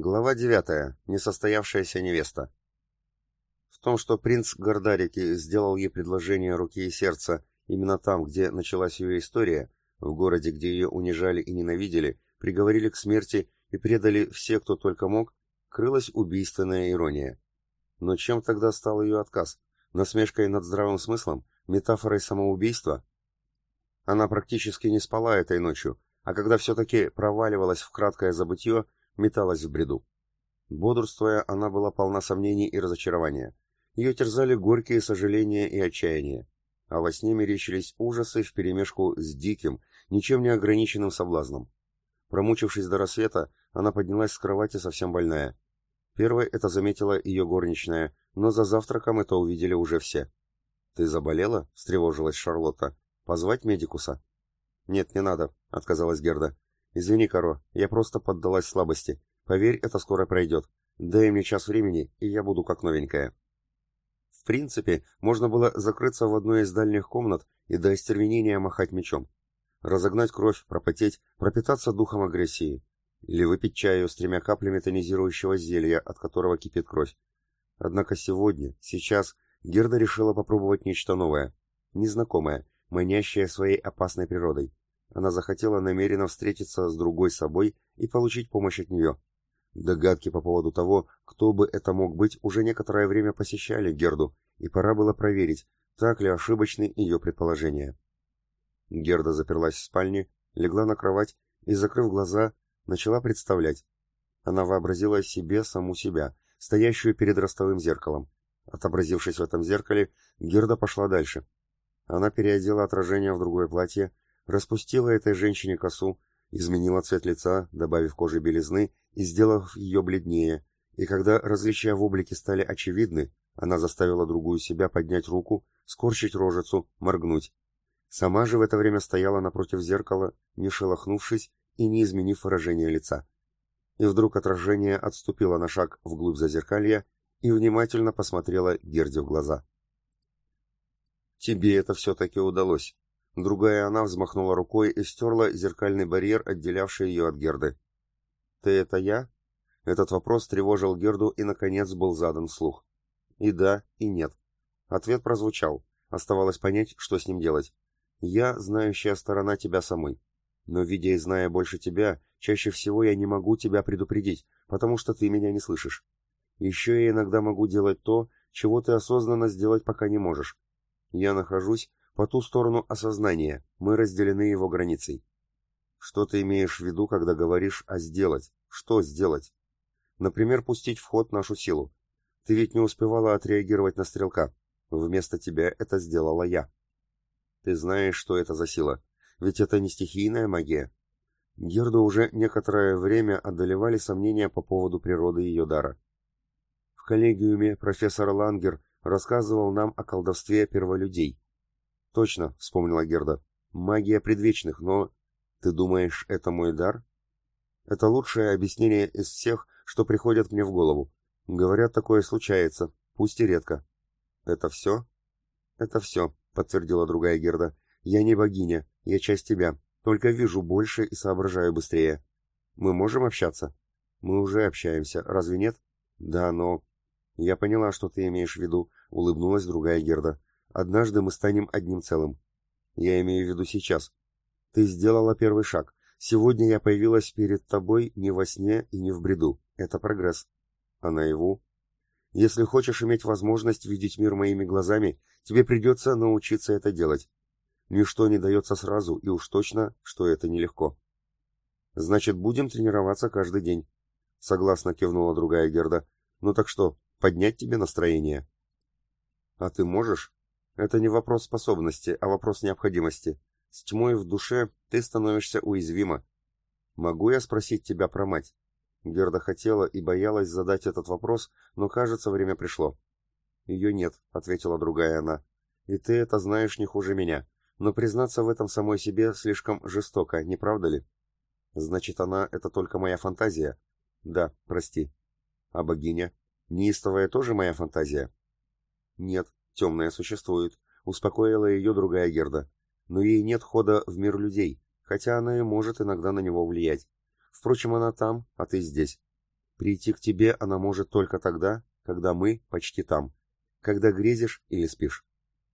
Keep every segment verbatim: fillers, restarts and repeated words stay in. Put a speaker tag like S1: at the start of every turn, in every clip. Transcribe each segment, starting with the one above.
S1: Глава девятая. Несостоявшаяся невеста. В том, что принц Гордарики сделал ей предложение руки и сердца именно там, где началась ее история, в городе, где ее унижали и ненавидели, приговорили к смерти и предали все, кто только мог, крылась убийственная ирония. Но чем тогда стал ее отказ? Насмешкой над здравым смыслом? Метафорой самоубийства? Она практически не спала этой ночью, а когда все-таки проваливалась в краткое забытье, металась в бреду. Бодрствуя, она была полна сомнений и разочарования. Ее терзали горькие сожаления и отчаяния, а во сне мерещились ужасы вперемешку с диким, ничем не ограниченным соблазном. Промучившись до рассвета, она поднялась с кровати совсем больная. Первой это заметила ее горничная, но за завтраком это увидели уже все. «Ты заболела?» — встревожилась Шарлотта. «Позвать медикуса?» «Нет, не надо», — отказалась Герда. «Извини, Каро, я просто поддалась слабости. Поверь, это скоро пройдет. Дай мне час времени, и я буду как новенькая». В принципе, можно было закрыться в одной из дальних комнат и до остервенения махать мечом. Разогнать кровь, пропотеть, пропитаться духом агрессии. Или выпить чаю с тремя каплями тонизирующего зелья, от которого кипит кровь. Однако сегодня, сейчас, Герда решила попробовать нечто новое, незнакомое, манящее своей опасной природой. Она захотела намеренно встретиться с другой собой и получить помощь от нее. Догадки по поводу того, кто бы это мог быть, уже некоторое время посещали Герду, и пора было проверить, так ли ошибочны ее предположения. Герда заперлась в спальне, легла на кровать и, закрыв глаза, начала представлять. Она вообразила себе саму себя, стоящую перед ростовым зеркалом. Отобразившись в этом зеркале, Герда пошла дальше. Она переодела отражение в другое платье, распустила этой женщине косу, изменила цвет лица, добавив коже белизны и сделав ее бледнее, и когда различия в облике стали очевидны, она заставила другую себя поднять руку, скорчить рожицу, моргнуть. Сама же в это время стояла напротив зеркала, не шелохнувшись и не изменив выражение лица. И вдруг отражение отступило на шаг вглубь зазеркалья и внимательно посмотрела Герде в глаза. «Тебе это все-таки удалось». Другая она взмахнула рукой и стерла зеркальный барьер, отделявший ее от Герды. «Ты это я?» Этот вопрос тревожил Герду и, наконец, был задан вслух. И да, и нет. Ответ прозвучал. Оставалось понять, что с ним делать. «Я, знающая сторона тебя самой. Но, видя и зная больше тебя, чаще всего я не могу тебя предупредить, потому что ты меня не слышишь. Еще я иногда могу делать то, чего ты осознанно сделать пока не можешь. Я нахожусь по ту сторону осознания, мы разделены его границей». «Что ты имеешь в виду, когда говоришь «а сделать»? Что сделать?» «Например, пустить в ход нашу силу. Ты ведь не успевала отреагировать на стрелка. Вместо тебя это сделала я». «Ты знаешь, что это за сила? Ведь это не стихийная магия». Герду уже некоторое время одолевали сомнения по поводу природы ее дара. В коллегиуме профессор Лангер рассказывал нам о колдовстве перволюдей. «Точно», — вспомнила Герда. «Магия предвечных, но... Ты думаешь, это мой дар?» «Это лучшее объяснение из всех, что приходят мне в голову. Говорят, такое случается, пусть и редко». «Это все?» «Это все», — подтвердила другая Герда. «Я не богиня, я часть тебя, только вижу больше и соображаю быстрее. Мы можем общаться?» «Мы уже общаемся, разве нет?» «Да, но...» «Я поняла, что ты имеешь в виду», — улыбнулась другая Герда. «Однажды мы станем одним целым. Я имею в виду сейчас. Ты сделала первый шаг. Сегодня я появилась перед тобой не во сне и не в бреду. Это прогресс. А наяву? Если хочешь иметь возможность видеть мир моими глазами, тебе придется научиться это делать. Ничто не дается сразу, и уж точно, что это нелегко». «Значит, будем тренироваться каждый день», — согласно кивнула другая Герда. «Ну так что, поднять тебе настроение?» «А ты можешь?» «Это не вопрос способности, а вопрос необходимости. С тьмой в душе ты становишься уязвима. Могу я спросить тебя про мать?» Герда хотела и боялась задать этот вопрос, но, кажется, время пришло. «Ее нет», — ответила другая она. «И ты это знаешь не хуже меня. Но признаться в этом самой себе слишком жестоко, не правда ли?» «Значит, она — это только моя фантазия?» «Да, прости». «А богиня? Неистовая тоже моя фантазия?» «Нет, темная существует», — успокоила ее другая Герда. «Но ей нет хода в мир людей, хотя она и может иногда на него влиять. Впрочем, она там, а ты здесь. Прийти к тебе она может только тогда, когда мы почти там, когда грезишь или спишь.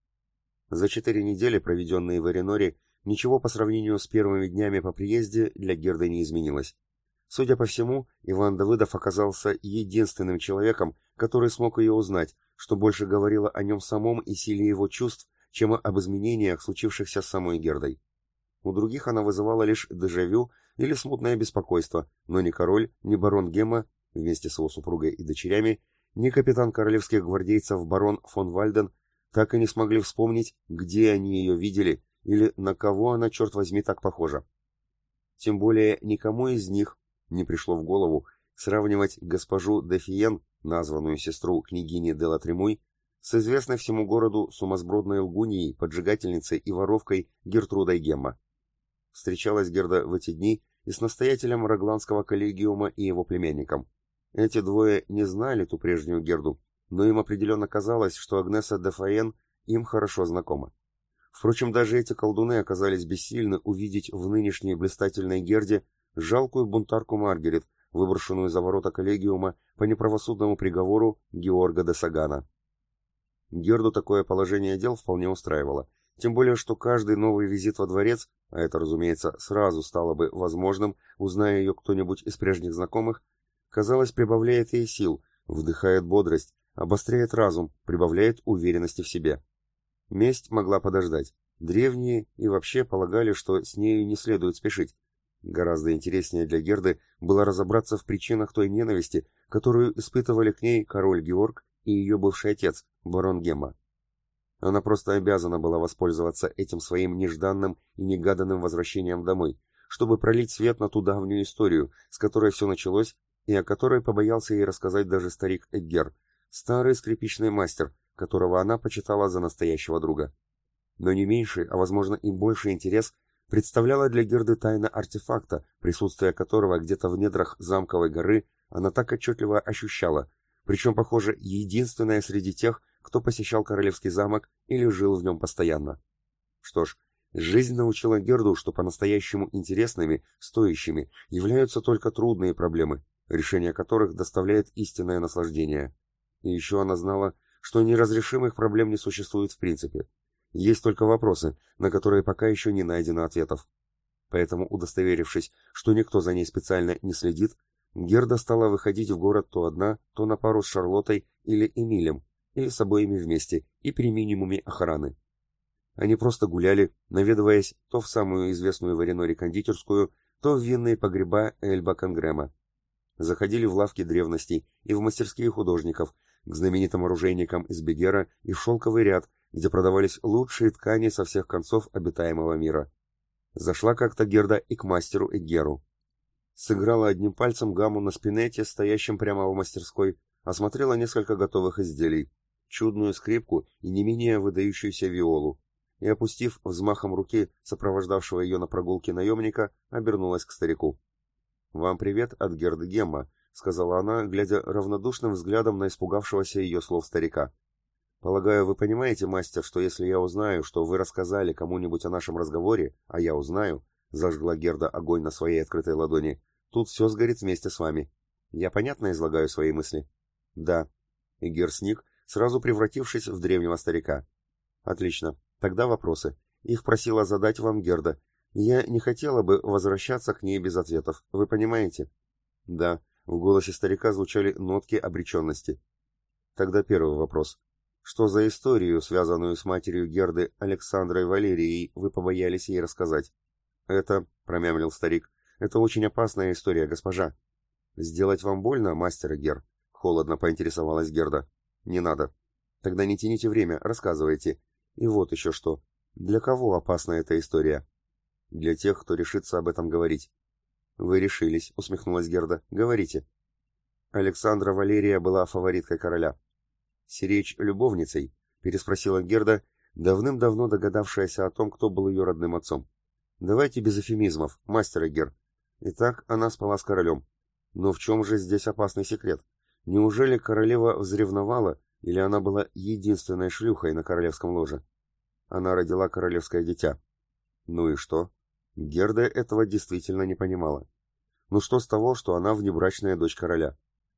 S1: За четыре недели, проведенные в Эреноре, ничего по сравнению с первыми днями по приезде для Герды не изменилось. Судя по всему, Иван Давыдов оказался единственным человеком, который смог ее узнать, что больше говорило о нем самом и силе его чувств, чем об изменениях, случившихся с самой Гердой. У других она вызывала лишь дежавю или смутное беспокойство, но ни король, ни барон Гемма, вместе с его супругой и дочерями, ни капитан королевских гвардейцев барон фон Вальден так и не смогли вспомнить, где они ее видели или на кого она, черт возьми, так похожа. Тем более никому из них не пришло в голову сравнивать госпожу де Фиен, названную сестру княгини де ла Тремуй, с известной всему городу сумасбродной лгуньей, поджигательницей и воровкой Гертрудой Гемма. Встречалась Герда в эти дни и с настоятелем Рагландского коллегиума и его племянником. Эти двое не знали ту прежнюю Герду, но им определенно казалось, что Агнеса де Фаен им хорошо знакома. Впрочем, даже эти колдуны оказались бессильны увидеть в нынешней блистательной Герде жалкую бунтарку Маргарет, выброшенную за ворота коллегиума по неправосудному приговору Георга де Сагана. Герду такое положение дел вполне устраивало, тем более что каждый новый визит во дворец, а это, разумеется, сразу стало бы возможным, узная ее кто-нибудь из прежних знакомых, казалось, прибавляет ей сил, вдыхает бодрость, обостряет разум, прибавляет уверенности в себе. Месть могла подождать. Древние и вообще полагали, что с нею не следует спешить. Гораздо интереснее для Герды было разобраться в причинах той ненависти, которую испытывали к ней король Георг и ее бывший отец, барон Гемма. Она просто обязана была воспользоваться этим своим нежданным и негаданным возвращением домой, чтобы пролить свет на ту давнюю историю, с которой все началось и о которой побоялся ей рассказать даже старик Эггер, старый скрипичный мастер, которого она почитала за настоящего друга. Но не меньший, а возможно и больший интерес представляла для Герды тайна артефакта, присутствие которого где-то в недрах замковой горы она так отчетливо ощущала, причем, похоже, единственная среди тех, кто посещал королевский замок или жил в нем постоянно. Что ж, жизнь научила Герду, что по-настоящему интересными, стоящими являются только трудные проблемы, решение которых доставляет истинное наслаждение. И еще она знала, что неразрешимых проблем не существует в принципе. Есть только вопросы, на которые пока еще не найдено ответов. Поэтому, удостоверившись, что никто за ней специально не следит, Герда стала выходить в город то одна, то на пару с Шарлоттой или Эмилем, или с обоими вместе, и при минимуме охраны. Они просто гуляли, наведываясь то в самую известную в Эреноре кондитерскую, то в винные погреба Эльба Конгрема. Заходили в лавки древностей и в мастерские художников, к знаменитым оружейникам из Бегера и в шелковый ряд, где продавались лучшие ткани со всех концов обитаемого мира. Зашла как-то Герда и к мастеру Эггеру. Сыграла одним пальцем гамму на спинете, стоящем прямо в мастерской, осмотрела несколько готовых изделий, чудную скрипку и не менее выдающуюся виолу, и, опустив взмахом руки сопровождавшего ее на прогулке наемника, обернулась к старику. «Вам привет от Герды Гемма», — сказала она, глядя равнодушным взглядом на испугавшегося ее слов старика. «Полагаю, вы понимаете, мастер, что если я узнаю, что вы рассказали кому-нибудь о нашем разговоре, а я узнаю», — зажгла Герда огонь на своей открытой ладони, — «тут все сгорит вместе с вами. Я понятно излагаю свои мысли?» «Да». Эггер сник, сразу превратившись в древнего старика. «Отлично. Тогда вопросы. Их просила задать вам Герда. Я не хотела бы возвращаться к ней без ответов. Вы понимаете?» «Да». В голосе старика звучали нотки обреченности. «Тогда первый вопрос. Что за историю, связанную с матерью Герды Александрой Валерией, вы побоялись ей рассказать?» «Это», — промямлил старик, — «это очень опасная история, госпожа». «Сделать вам больно, мастер Эггер?» — холодно поинтересовалась Герда. «Не надо. Тогда не тяните время, рассказывайте. И вот еще что. Для кого опасна эта история?» «Для тех, кто решится об этом говорить». «Вы решились», — усмехнулась Герда. «Говорите». Александра Валерия была фавориткой короля. «Сиречь любовницей?» — переспросила Герда, давным-давно догадавшаяся о том, кто был ее родным отцом. «Давайте без эфемизмов, мастер Эггер. Итак, она спала с королем. Но в чем же здесь опасный секрет? Неужели королева взревновала, или она была единственной шлюхой на королевском ложе? Она родила королевское дитя. Ну и что?» Герда этого действительно не понимала. Ну что с того, что она внебрачная дочь короля?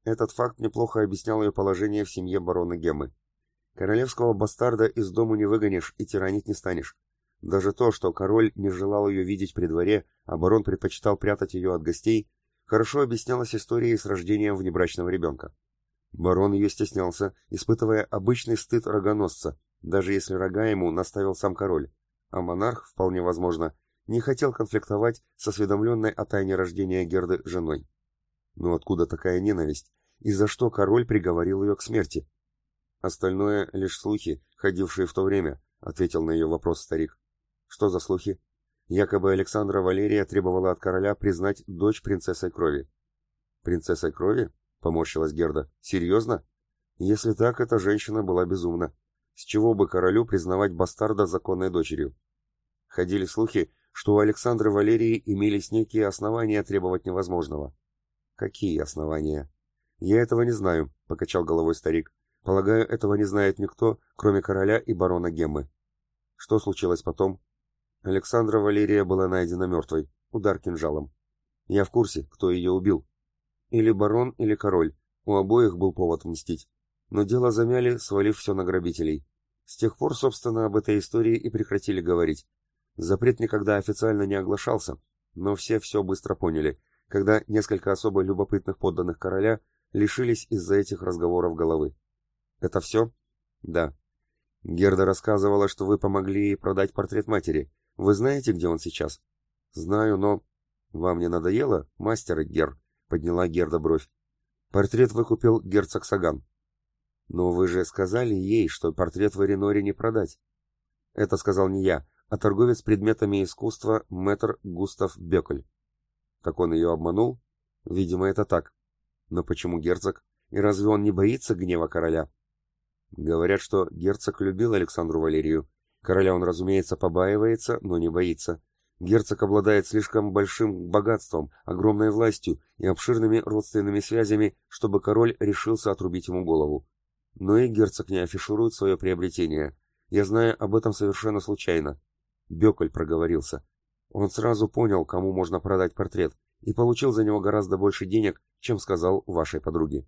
S1: Этот факт неплохо объяснял ее положение в семье барона Геммы. Королевского бастарда из дому не выгонишь и тиранить не станешь. Даже то, что король не желал ее видеть при дворе, а барон предпочитал прятать ее от гостей, хорошо объяснялось историей с рождением внебрачного ребенка. Барон ее стеснялся, испытывая обычный стыд рогоносца, даже если рога ему наставил сам король, а монарх, вполне возможно, не хотел конфликтовать с осведомленной о тайне рождения Герды женой. Но откуда такая ненависть, и за что король приговорил ее к смерти? Остальное — лишь слухи, ходившие в то время, — ответил на ее вопрос старик. Что за слухи? Якобы Александра Валерия требовала от короля признать дочь принцессой крови. Принцессой крови? — поморщилась Герда. Серьезно? Если так, эта женщина была безумна. С чего бы королю признавать бастарда законной дочерью? Ходили слухи, что у Александры Валерии имелись некие основания требовать невозможного. Какие основания? Я этого не знаю, — покачал головой старик. Полагаю, этого не знает никто, кроме короля и барона Геммы. Что случилось потом? Александра Валерия была найдена мертвой, удар кинжалом. Я в курсе, кто ее убил. Или барон, или король. У обоих был повод мстить. Но дело замяли, свалив все на грабителей. С тех пор, собственно, об этой истории и прекратили говорить. Запрет никогда официально не оглашался, но все все быстро поняли, когда несколько особо любопытных подданных короля лишились из-за этих разговоров головы. Это все? Да. Герда рассказывала, что вы помогли ей продать портрет матери. Вы знаете, где он сейчас? Знаю, но... Вам не надоело, мастер Гер? Подняла Герда бровь. Портрет выкупил герцог Саган. Но вы же сказали ей, что портрет в Эреноре не продать. Это сказал не я, а торговец предметами искусства мэтр Густав Беколь. Так он ее обманул? Видимо, это так. Но почему герцог? И разве он не боится гнева короля? Говорят, что герцог любил Александру Валерию. Короля он, разумеется, побаивается, но не боится. Герцог обладает слишком большим богатством, огромной властью и обширными родственными связями, чтобы король решился отрубить ему голову. Но и герцог не афиширует свое приобретение. Я знаю об этом совершенно случайно. Беколь проговорился. Он сразу понял, кому можно продать портрет, и получил за него гораздо больше денег, чем сказал вашей подруге.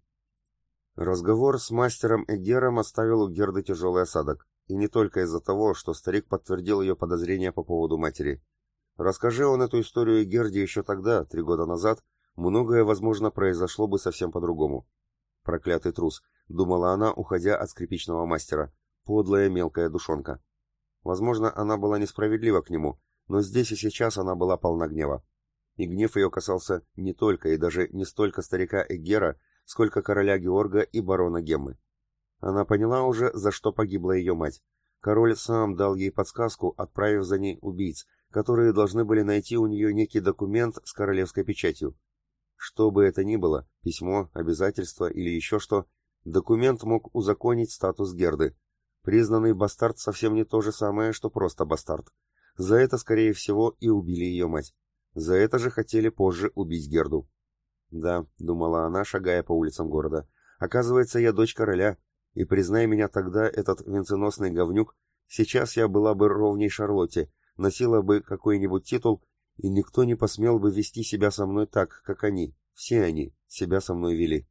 S1: Разговор с мастером Эгером оставил у Герды тяжелый осадок, и не только из-за того, что старик подтвердил ее подозрения по поводу матери. Расскажи он эту историю Герде еще тогда, три года назад, многое, возможно, произошло бы совсем по-другому. Проклятый трус, думала она, уходя от скрипичного мастера, подлая мелкая душонка. Возможно, она была несправедлива к нему, но здесь и сейчас она была полна гнева. И гнев ее касался не только и даже не столько старика Эгера, сколько короля Георга и барона Геммы. Она поняла уже, за что погибла ее мать. Король сам дал ей подсказку, отправив за ней убийц, которые должны были найти у нее некий документ с королевской печатью. Что бы это ни было, письмо, обязательство или еще что, документ мог узаконить статус Герды. Признанный бастард совсем не то же самое, что просто бастард. За это, скорее всего, и убили ее мать. За это же хотели позже убить Герду. «Да», — думала она, шагая по улицам города, — «оказывается, я дочь короля, и, признай меня тогда, этот венценосный говнюк, сейчас я была бы ровней Шарлотте, носила бы какой-нибудь титул, и никто не посмел бы вести себя со мной так, как они, все они, себя со мной вели».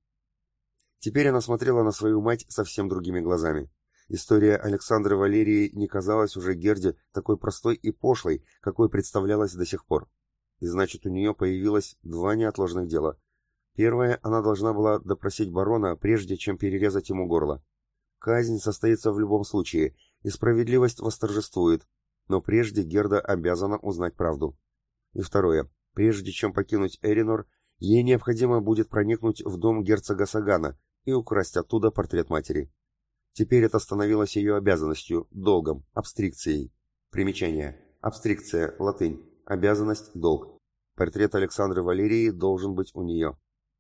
S1: Теперь она смотрела на свою мать совсем другими глазами. История Александры Валерии не казалась уже Герде такой простой и пошлой, какой представлялась до сих пор. И значит, у нее появилось два неотложных дела. Первое, она должна была допросить барона, прежде чем перерезать ему горло. Казнь состоится в любом случае, и справедливость восторжествует, но прежде Герда обязана узнать правду. И второе, прежде чем покинуть Эринор, ей необходимо будет проникнуть в дом герцога Сагана и украсть оттуда портрет матери. Теперь это становилось ее обязанностью, долгом, абстрикцией. Примечание. Абстрикция, латынь. Обязанность, долг. Портрет Александры Валерии должен быть у нее.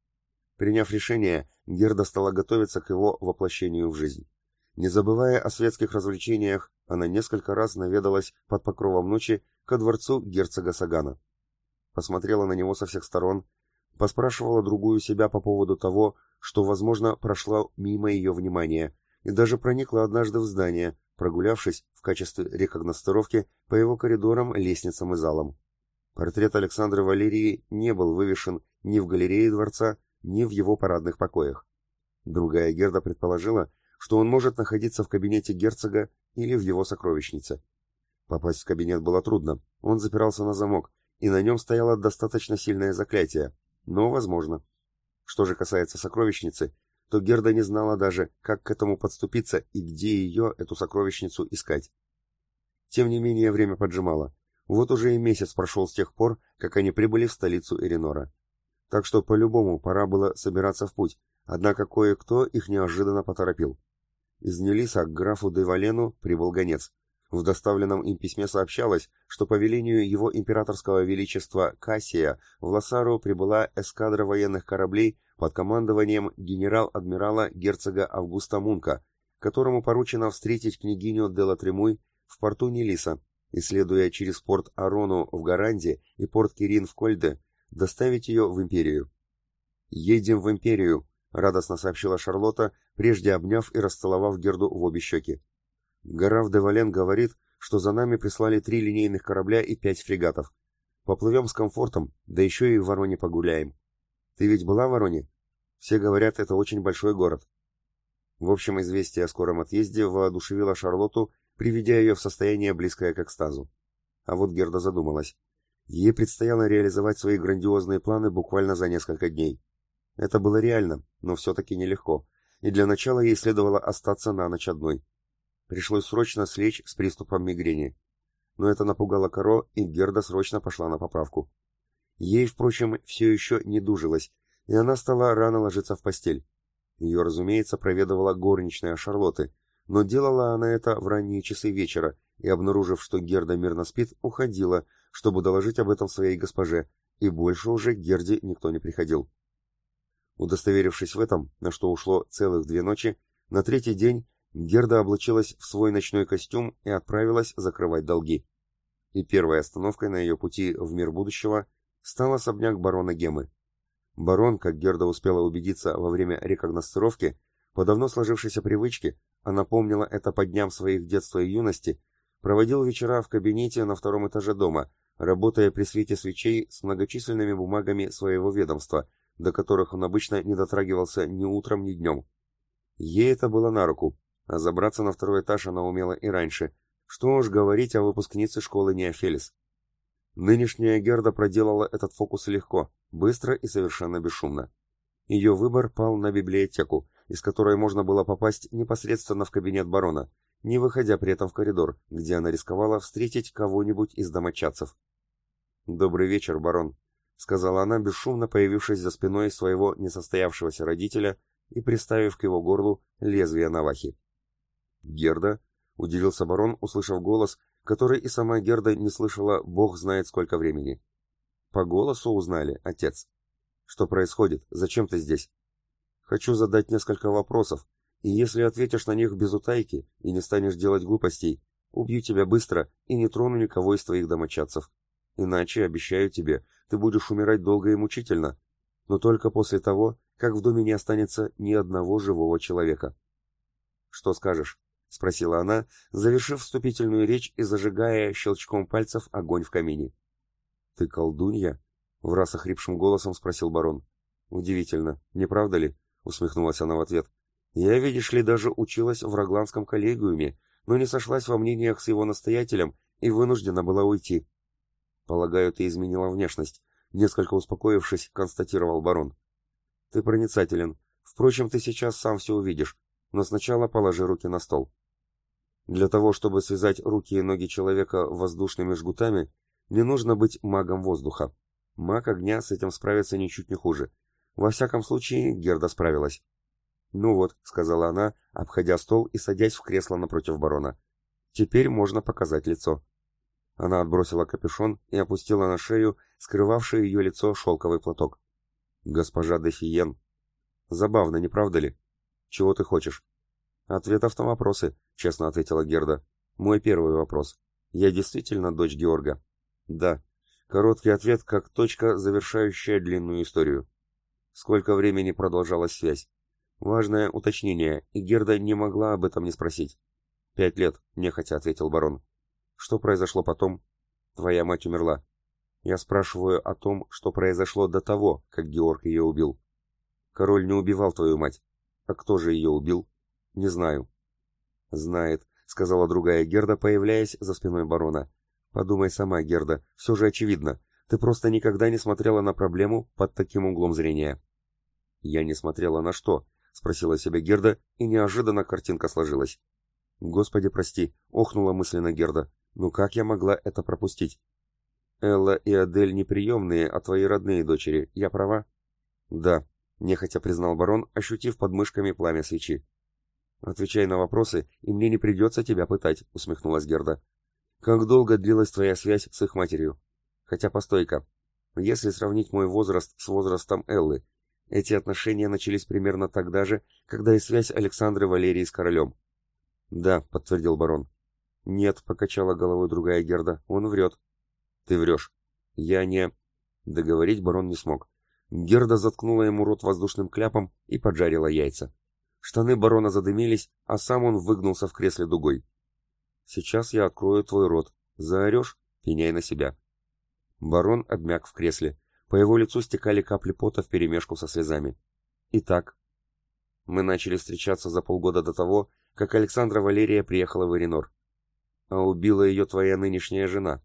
S1: Приняв решение, Герда стала готовиться к его воплощению в жизнь. Не забывая о светских развлечениях, она несколько раз наведалась под покровом ночи ко дворцу герцога Сагана. Посмотрела на него со всех сторон, поспрашивала другую себя по поводу того, что, возможно, прошло мимо ее внимания, и даже проникла однажды в здание, прогулявшись в качестве рекогностировки по его коридорам, лестницам и залам. Портрет Александры Валерии не был вывешен ни в галерее дворца, ни в его парадных покоях. Другая Герда предположила, что он может находиться в кабинете герцога или в его сокровищнице. Попасть в кабинет было трудно, он запирался на замок, и на нем стояло достаточно сильное заклятие, но возможно. Что же касается сокровищницы, то Герда не знала даже, как к этому подступиться и где ее, эту сокровищницу, искать. Тем не менее, время поджимало. Вот уже и месяц прошел с тех пор, как они прибыли в столицу Эринора. Так что по-любому пора было собираться в путь, однако кое-кто их неожиданно поторопил. Из Нелиса к графу де Валену прибыл гонец. В доставленном им письме сообщалось, что по велению его императорского величества Кассия в Лассару прибыла эскадра военных кораблей под командованием генерал-адмирала герцога Августа Мунка, которому поручено встретить княгиню де Латремуй в порту Нелиса, и, следуя через порт Арону в Гаранде и порт Кирин в Кольде, доставить ее в Империю. «Едем в Империю», — радостно сообщила Шарлотта, прежде обняв и расцеловав Герду в обе щеки. «Граф де Вален говорит, что за нами прислали три линейных корабля и пять фрегатов. Поплывем с комфортом, да еще и в Вороне погуляем. Ты ведь была в Вороне? Все говорят, это очень большой город». В общем, известие о скором отъезде воодушевило Шарлотту, приведя ее в состояние, близкое к экстазу. А вот Герда задумалась. Ей предстояло реализовать свои грандиозные планы буквально за несколько дней. Это было реально, но все-таки нелегко, и для начала ей следовало остаться на ночь одной. Пришлось срочно слечь с приступом мигрени. Но это напугало Каро, и Герда срочно пошла на поправку. Ей, впрочем, все еще не дужилось, и она стала рано ложиться в постель. Ее, разумеется, проведывала горничная Шарлотты, но делала она это в ранние часы вечера, и, обнаружив, что Герда мирно спит, уходила, чтобы доложить об этом своей госпоже, и больше уже к Герде никто не приходил. Удостоверившись в этом, на что ушло целых две ночи, на третий день Герда облачилась в свой ночной костюм и отправилась закрывать долги. И первой остановкой на ее пути в мир будущего стал особняк барона Гемы. Барон, как Герда успела убедиться во время рекогностировки, по давно сложившейся привычке, а напомнила это по дням своих детства и юности, проводил вечера в кабинете на втором этаже дома, работая при свете свечей с многочисленными бумагами своего ведомства, до которых он обычно не дотрагивался ни утром, ни днем. Ей это было на руку, а забраться на второй этаж она умела и раньше, что уж говорить о выпускнице школы Неофелис. Нынешняя Герда проделала этот фокус легко, быстро и совершенно бесшумно. Ее выбор пал на библиотеку, из которой можно было попасть непосредственно в кабинет барона, не выходя при этом в коридор, где она рисковала встретить кого-нибудь из домочадцев. «Добрый вечер, барон», — сказала она, бесшумно появившись за спиной своего несостоявшегося родителя и приставив к его горлу лезвие навахи. «Герда?» — удивился барон, услышав голос, который и сама Герда не слышала бог знает сколько времени. «По голосу узнали, отец. Что происходит? Зачем ты здесь?» «Хочу задать несколько вопросов, и если ответишь на них без утайки и не станешь делать глупостей, убью тебя быстро и не трону никого из твоих домочадцев. Иначе, обещаю тебе, ты будешь умирать долго и мучительно, но только после того, как в доме не останется ни одного живого человека». «Что скажешь?» — спросила она, завершив вступительную речь и зажигая щелчком пальцев огонь в камине. «Ты колдунья?» — враз охрипшим голосом спросил барон. «Удивительно, не правда ли?» — усмехнулась она в ответ. «Я, видишь ли, даже училась в Рогландском коллегиуме, но не сошлась во мнениях с его настоятелем и вынуждена была уйти». «Полагаю, ты изменила внешность», — несколько успокоившись, констатировал барон. «Ты проницателен. Впрочем, ты сейчас сам все увидишь, но сначала положи руки на стол». Для того, чтобы связать руки и ноги человека воздушными жгутами, не нужно быть магом воздуха. Маг огня с этим справится ничуть не хуже. Во всяком случае, Герда справилась. «Ну вот», — сказала она, обходя стол и садясь в кресло напротив барона. «Теперь можно показать лицо». Она отбросила капюшон и опустила на шею скрывавший ее лицо шелковый платок. «Госпожа де Фиен». «Забавно, не правда ли? Чего ты хочешь?» «Ответов на вопросы», — честно ответила Герда. «Мой первый вопрос. Я действительно дочь Георга?» «Да». Короткий ответ, как точка, завершающая длинную историю. Сколько времени продолжалась связь? Важное уточнение, и Герда не могла об этом не спросить. «Пять лет», — нехотя ответил барон. «Что произошло потом?» «Твоя мать умерла». «Я спрашиваю о том, что произошло до того, как Георг ее убил». Король не убивал твою мать. А кто же ее убил? Не знаю. Знает, сказала другая Герда, появляясь за спиной барона. Подумай сама, Герда, все же очевидно. Ты просто никогда не смотрела на проблему под таким углом зрения. Я не смотрела на что? Спросила себя Герда, и неожиданно картинка сложилась. Господи, прости, охнула мысленно Герда. Ну как я могла это пропустить? Элла и Адель не приемные, а твои родные дочери. Я права? Да, нехотя признал барон, ощутив под мышками пламя свечи. «Отвечай на вопросы, и мне не придется тебя пытать», — усмехнулась Герда. «Как долго длилась твоя связь с их матерью? Хотя, постой-ка, если сравнить мой возраст с возрастом Эллы, эти отношения начались примерно тогда же, когда и связь Александры Валерии с королем». «Да», — подтвердил барон. «Нет», — покачала головой другая Герда, — «он врет». «Ты врешь». «Я не...» Договорить барон не смог. Герда заткнула ему рот воздушным кляпом и поджарила яйца. Штаны барона задымились, а сам он выгнулся в кресле дугой. «Сейчас я открою твой рот. Заорешь? Пеняй на себя». Барон обмяк в кресле. По его лицу стекали капли пота вперемешку со слезами. «Итак, мы начали встречаться за полгода до того, как Александра Валерия приехала в Эринор. А убила ее твоя нынешняя жена».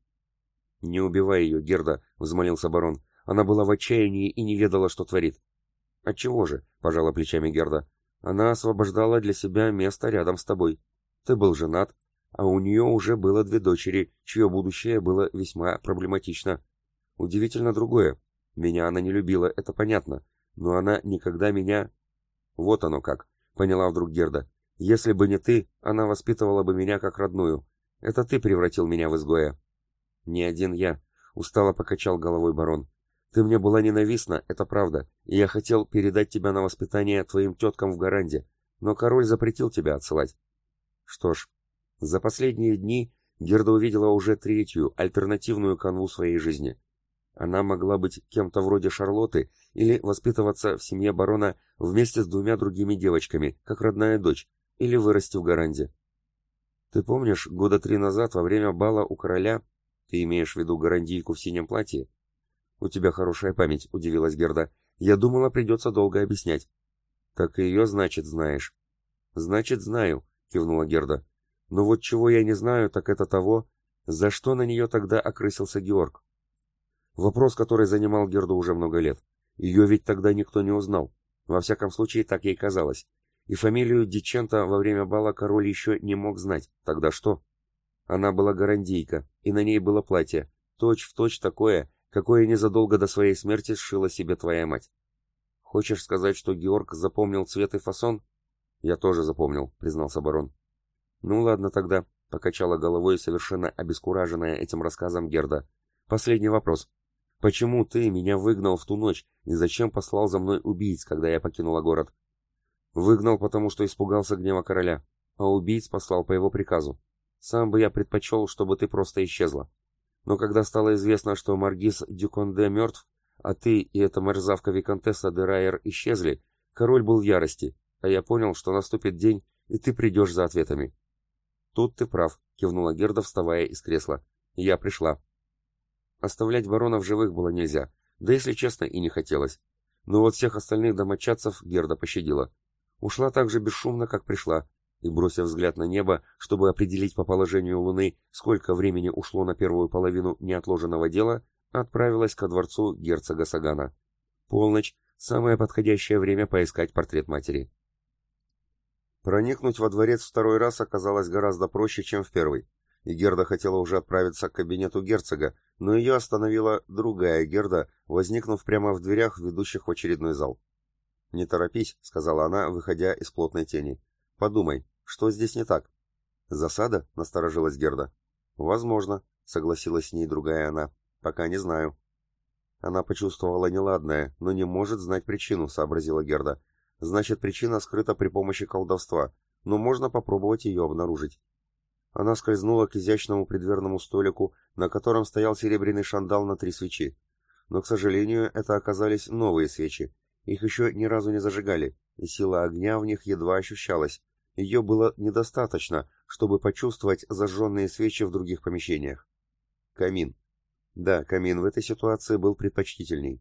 S1: «Не убивай ее, Герда», — взмолился барон. «Она была в отчаянии и не ведала, что творит». «Отчего же?» — пожала плечами Герда. «Она освобождала для себя место рядом с тобой. Ты был женат, а у нее уже было две дочери, чье будущее было весьма проблематично. Удивительно другое. Меня она не любила, это понятно, но она никогда меня...» «Вот оно как», — поняла вдруг Герда. «Если бы не ты, она воспитывала бы меня как родную. Это ты превратил меня в изгоя». «Не один я», — устало покачал головой барон. «Ты мне была ненавистна, это правда, и я хотел передать тебя на воспитание твоим теткам в Гаранде, но король запретил тебя отсылать». Что ж, за последние дни Герда увидела уже третью, альтернативную канву своей жизни. Она могла быть кем-то вроде Шарлотты или воспитываться в семье барона вместе с двумя другими девочками, как родная дочь, или вырасти в Гаранде. Ты помнишь, года три назад во время бала у короля, ты имеешь в виду гарандийку в синем платье? «У тебя хорошая память», — удивилась Герда. «Я думала, придется долго объяснять». «Так ее, значит, знаешь». «Значит, знаю», — кивнула Герда. «Но вот чего я не знаю, так это того, за что на нее тогда окрысился Георг». Вопрос, который занимал Герду уже много лет. Ее ведь тогда никто не узнал. Во всяком случае, так ей казалось. И фамилию Дичента во время бала король еще не мог знать. Тогда что? Она была гарандийка, и на ней было платье, точь-в-точь такое, какое незадолго до своей смерти сшила себе твоя мать. Хочешь сказать, что Георг запомнил цвет и фасон? Я тоже запомнил, признался барон. Ну ладно тогда, покачала головой совершенно обескураженная этим рассказом Герда. Последний вопрос. Почему ты меня выгнал в ту ночь и зачем послал за мной убийц, когда я покинула город? Выгнал, потому что испугался гнева короля, а убийц послал по его приказу. Сам бы я предпочел, чтобы ты просто исчезла. Но когда стало известно, что Маргиз Дюконде мертв, а ты и эта мерзавка Виконтесса де Райер исчезли, король был в ярости, а я понял, что наступит день, и ты придешь за ответами». «Тут ты прав», — кивнула Герда, вставая из кресла. «Я пришла». Оставлять барона в живых было нельзя, да, если честно, и не хотелось. Но вот всех остальных домочадцев Герда пощадила. Ушла так же бесшумно, как пришла, и, бросив взгляд на небо, чтобы определить по положению луны, сколько времени ушло на первую половину неотложенного дела, отправилась ко дворцу герцога Сагана. Полночь — самое подходящее время поискать портрет матери. Проникнуть во дворец второй раз оказалось гораздо проще, чем в первый, и Герда хотела уже отправиться к кабинету герцога, но ее остановила другая Герда, возникнув прямо в дверях, ведущих в очередной зал. «Не торопись», — сказала она, выходя из плотной тени. «Подумай, что здесь не так?» «Засада?» — насторожилась Герда. «Возможно», — согласилась с ней другая она. «Пока не знаю». Она почувствовала неладное, но не может знать причину, сообразила Герда. «Значит, причина скрыта при помощи колдовства, но можно попробовать ее обнаружить». Она скользнула к изящному придверному столику, на котором стоял серебряный шандал на три свечи. Но, к сожалению, это оказались новые свечи. Их еще ни разу не зажигали, и сила огня в них едва ощущалась. Ее было недостаточно, чтобы почувствовать зажженные свечи в других помещениях. Камин. Да, камин в этой ситуации был предпочтительней.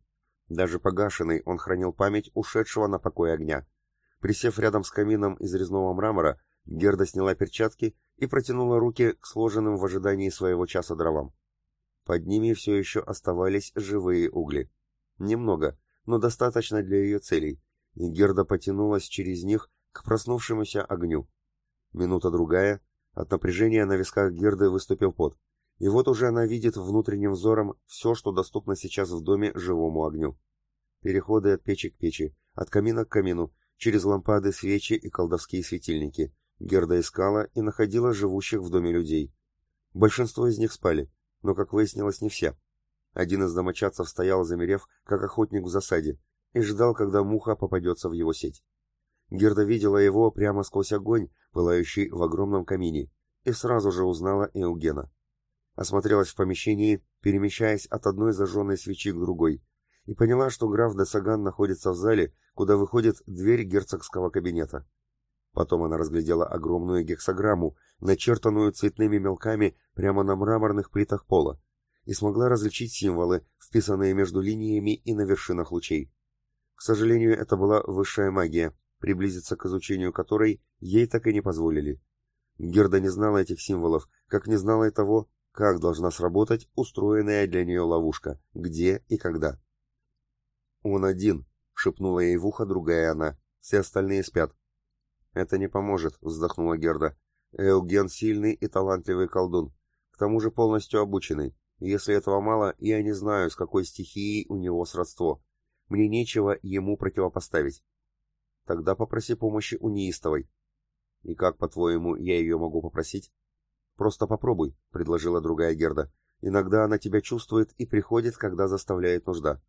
S1: Даже погашенный он хранил память ушедшего на покой огня. Присев рядом с камином из резного мрамора, Герда сняла перчатки и протянула руки к сложенным в ожидании своего часа дровам. Под ними все еще оставались живые угли. Немного, но достаточно для ее целей, и Герда потянулась через них к проснувшемуся огню. Минута-другая, от напряжения на висках Герды выступил пот, и вот уже она видит внутренним взором все, что доступно сейчас в доме живому огню. Переходы от печи к печи, от камина к камину, через лампады, свечи и колдовские светильники. Герда искала и находила живущих в доме людей. Большинство из них спали, но, как выяснилось, не все. Один из домочадцев стоял, замерев, как охотник в засаде, и ждал, когда муха попадется в его сеть. Герда видела его прямо сквозь огонь, пылающий в огромном камине, и сразу же узнала Эугена. Осмотрелась в помещении, перемещаясь от одной зажженной свечи к другой, и поняла, что граф де Саган находится в зале, куда выходит дверь герцогского кабинета. Потом она разглядела огромную гексаграмму, начертанную цветными мелками прямо на мраморных плитах пола, и смогла различить символы, вписанные между линиями и на вершинах лучей. К сожалению, это была высшая магия, приблизиться к изучению которой ей так и не позволили. Герда не знала этих символов, как не знала и того, как должна сработать устроенная для нее ловушка, где и когда. «Он один», — шепнула ей в ухо другая она, — «все остальные спят». «Это не поможет», — вздохнула Герда. «Эуген сильный и талантливый колдун, к тому же полностью обученный. Если этого мало, я не знаю, с какой стихией у него сродство. Мне нечего ему противопоставить». «Тогда попроси помощи у неистовой». «И как, по-твоему, я ее могу попросить?» «Просто попробуй», — предложила другая Герда. «Иногда она тебя чувствует и приходит, когда заставляет нужда».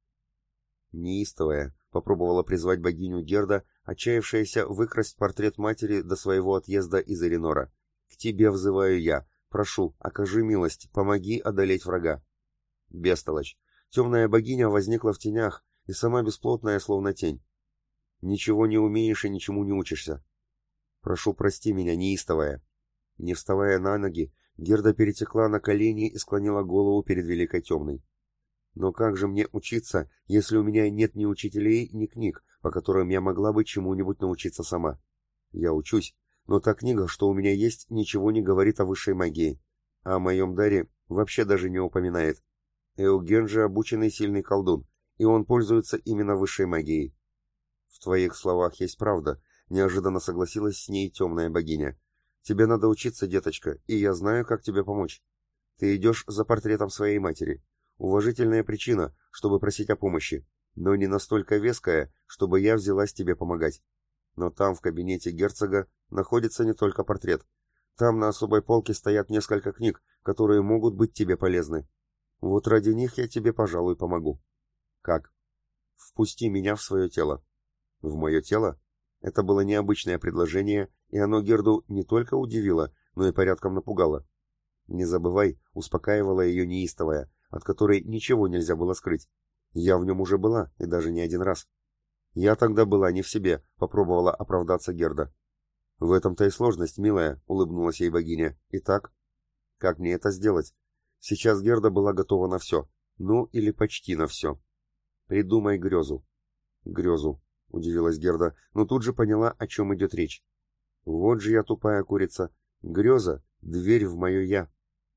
S1: «Неистовая», — попробовала призвать богиню Герда, отчаявшаяся выкрасть портрет матери до своего отъезда из Эринора. «К тебе взываю я. Прошу, окажи милость, помоги одолеть врага». Бестолочь. Темная богиня возникла в тенях, и сама бесплотная, словно тень. «Ничего не умеешь и ничему не учишься». «Прошу, прости меня, неистовая». Не вставая на ноги, Герда перетекла на колени и склонила голову перед Великой Темной. «Но как же мне учиться, если у меня нет ни учителей, ни книг, по которым я могла бы чему-нибудь научиться сама? Я учусь, но та книга, что у меня есть, ничего не говорит о высшей магии, а о моем даре вообще даже не упоминает. Эуген же обученный сильный колдун, и он пользуется именно высшей магией». «В твоих словах есть правда», — неожиданно согласилась с ней темная богиня. «Тебе надо учиться, деточка, и я знаю, как тебе помочь. Ты идешь за портретом своей матери. Уважительная причина, чтобы просить о помощи, но не настолько веская, чтобы я взялась тебе помогать. Но там, в кабинете герцога, находится не только портрет. Там на особой полке стоят несколько книг, которые могут быть тебе полезны. Вот ради них я тебе, пожалуй, помогу». «Как?» «Впусти меня в свое тело». «В мое тело?» Это было необычное предложение, и оно Герду не только удивило, но и порядком напугало. «Не забывай», — успокаивала ее неистовая, от которой ничего нельзя было скрыть. «Я в нем уже была, и даже не один раз». «Я тогда была не в себе», — попробовала оправдаться Герда. «В этом-то и сложность, милая», — улыбнулась ей богиня. «Итак, как мне это сделать?» Сейчас Герда была готова на все. Ну, или почти на все. «Придумай грезу». «Грезу», — удивилась Герда, но тут же поняла, о чем идет речь. «Вот же я тупая курица. Греза — дверь в мое «я».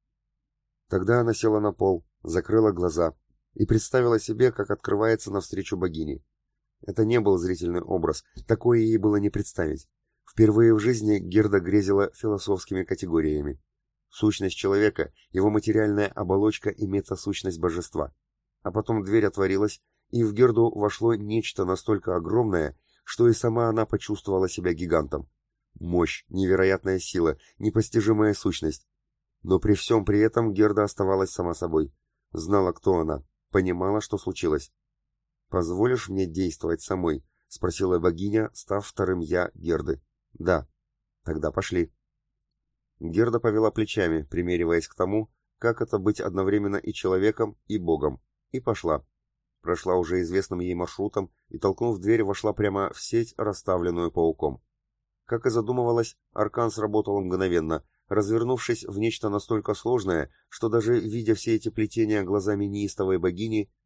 S1: Тогда она села на пол, закрыла глаза и представила себе, как открывается навстречу богине. Это не был зрительный образ, такое ей было не представить. Впервые в жизни Герда грезила философскими категориями. Сущность человека, его материальная оболочка и метасущность божества. А потом дверь отворилась, и в Герду вошло нечто настолько огромное, что и сама она почувствовала себя гигантом. Мощь, невероятная сила, непостижимая сущность. Но при всем при этом Герда оставалась сама собой. Знала, кто она, понимала, что случилось. «Позволишь мне действовать самой?» — спросила богиня, став вторым «я» Герды. «Да». «Тогда пошли». Герда повела плечами, примериваясь к тому, как это быть одновременно и человеком, и богом, и пошла. Прошла уже известным ей маршрутом и, толкнув дверь, вошла прямо в сеть, расставленную пауком. Как и задумывалось, аркан сработал мгновенно, развернувшись в нечто настолько сложное, что даже видя все эти плетения глазами неистовой богини,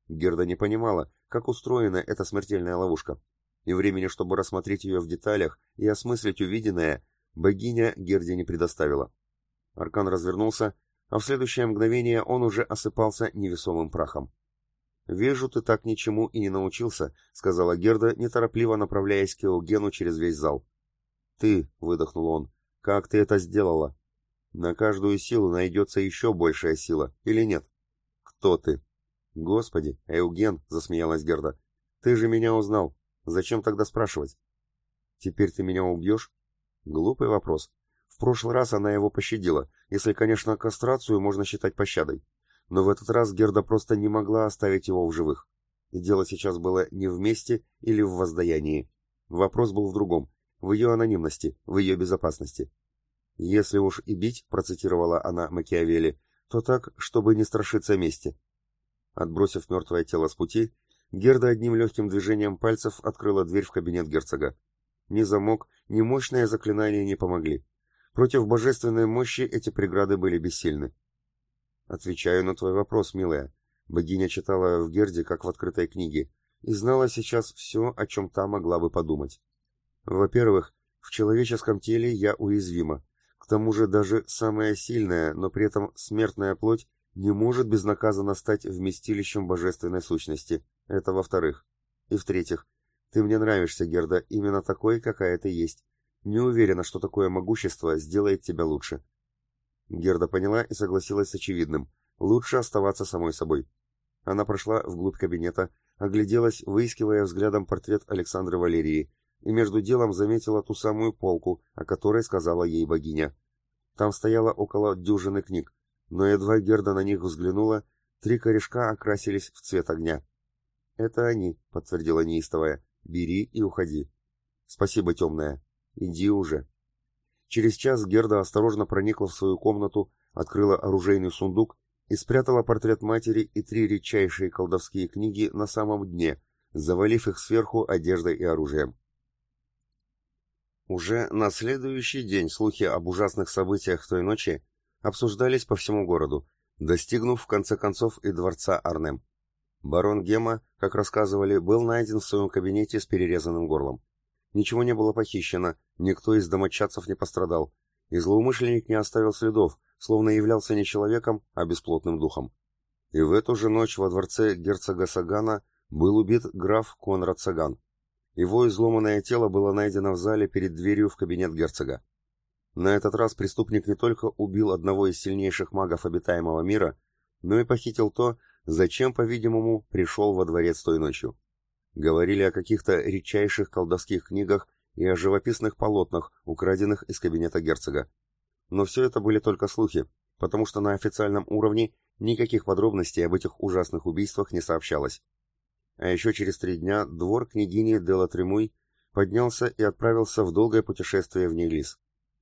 S1: Герда не понимала, как устроена эта смертельная ловушка, и времени, чтобы рассмотреть ее в деталях и осмыслить увиденное, богиня Герде не предоставила. Аркан развернулся, а в следующее мгновение он уже осыпался невесомым прахом. «Вижу, ты так ничему и не научился», — сказала Герда, неторопливо направляясь к Эогену через весь зал. «Ты», — выдохнул он, — «как ты это сделала? На каждую силу найдется еще большая сила, или нет?» «Кто ты?» «Господи, Эуген», — засмеялась Герда, — «ты же меня узнал. Зачем тогда спрашивать?» «Теперь ты меня убьешь?» Глупый вопрос. В прошлый раз она его пощадила, если, конечно, кастрацию можно считать пощадой. Но в этот раз Герда просто не могла оставить его в живых. И дело сейчас было не в мести или в воздаянии. Вопрос был в другом, в ее анонимности, в ее безопасности. «Если уж и бить», — процитировала она Макиавелли, — «то так, чтобы не страшиться мести». Отбросив мертвое тело с пути, Герда одним легким движением пальцев открыла дверь в кабинет герцога. Ни замок, ни мощные заклинания не помогли. Против божественной мощи эти преграды были бессильны. «Отвечаю на твой вопрос, милая». Богиня читала в Герде, как в открытой книге, и знала сейчас все, о чем та могла бы подумать. «Во-первых, в человеческом теле я уязвима. К тому же даже самая сильная, но при этом смертная плоть не может безнаказанно стать вместилищем божественной сущности. Это во-вторых. И в-третьих, ты мне нравишься, Герда, именно такой, какая ты есть. Не уверена, что такое могущество сделает тебя лучше». Герда поняла и согласилась с очевидным. Лучше оставаться самой собой. Она прошла вглубь кабинета, огляделась, выискивая взглядом портрет Александры Валерии, и между делом заметила ту самую полку, о которой сказала ей богиня. Там стояло около дюжины книг, но едва Герда на них взглянула, три корешка окрасились в цвет огня. «Это они», — подтвердила неистовая. «Бери и уходи». «Спасибо, темная. Иди уже». Через час Герда осторожно проникла в свою комнату, открыла оружейный сундук и спрятала портрет матери и три редчайшие колдовские книги на самом дне, завалив их сверху одеждой и оружием. Уже на следующий день слухи об ужасных событиях той ночи обсуждались по всему городу, достигнув в конце концов и дворца Арнем. Барон Гема, как рассказывали, был найден в своем кабинете с перерезанным горлом. Ничего не было похищено, никто из домочадцев не пострадал, и злоумышленник не оставил следов, словно являлся не человеком, а бесплотным духом. И в эту же ночь во дворце герцога Сагана был убит граф Конрад Саган. Его изломанное тело было найдено в зале перед дверью в кабинет герцога. На этот раз преступник не только убил одного из сильнейших магов обитаемого мира, но и похитил то, зачем, по-видимому, пришел во дворец той ночью. Говорили о каких-то редчайших колдовских книгах и о живописных полотнах, украденных из кабинета герцога. Но все это были только слухи, потому что на официальном уровне никаких подробностей об этих ужасных убийствах не сообщалось. А еще через три дня двор княгини Дела Тремуй поднялся и отправился в долгое путешествие в Нейлис.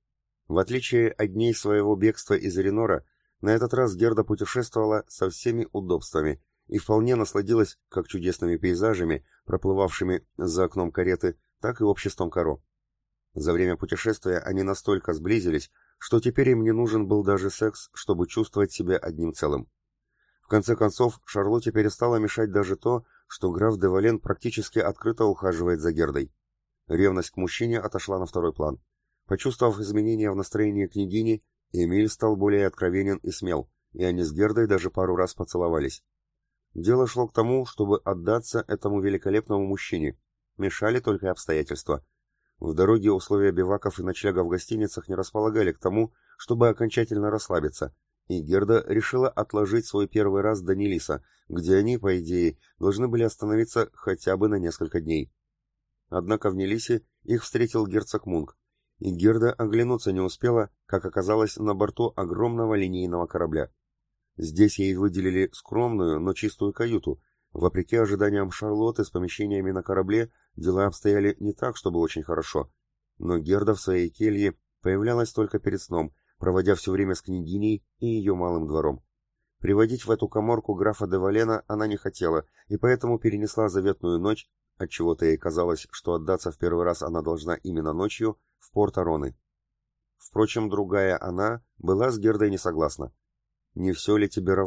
S1: В отличие от дней своего бегства из Эринора, на этот раз Герда путешествовала со всеми удобствами и вполне насладилась как чудесными пейзажами, проплывавшими за окном кареты, так и обществом Каро. За время путешествия они настолько сблизились, что теперь им не нужен был даже секс, чтобы чувствовать себя одним целым. В конце концов, Шарлотте перестало мешать даже то, что граф де Вален практически открыто ухаживает за Гердой. Ревность к мужчине отошла на второй план. Почувствовав изменения в настроении княгини, Эмиль стал более откровенен и смел, и они с Гердой даже пару раз поцеловались. Дело шло к тому, чтобы отдаться этому великолепному мужчине. Мешали только обстоятельства. В дороге условия биваков и ночлега в гостиницах не располагали к тому, чтобы окончательно расслабиться, и Герда решила отложить свой первый раз до Нелиса, где они, по идее, должны были остановиться хотя бы на несколько дней. Однако в Нелисе их встретил герцог Мунк, и Герда оглянуться не успела, как оказалось на борту огромного линейного корабля. Здесь ей выделили скромную, но чистую каюту. Вопреки ожиданиям Шарлотты с помещениями на корабле дела обстояли не так, чтобы очень хорошо. Но Герда в своей келье появлялась только перед сном, проводя все время с княгиней и ее малым двором. Приводить в эту каморку графа де Валена она не хотела, и поэтому перенесла заветную ночь, отчего-то ей казалось, что отдаться в первый раз она должна именно ночью, в порт Ароны. Впрочем, другая она была с Гердой не согласна. «Не все ли тебе равно?» —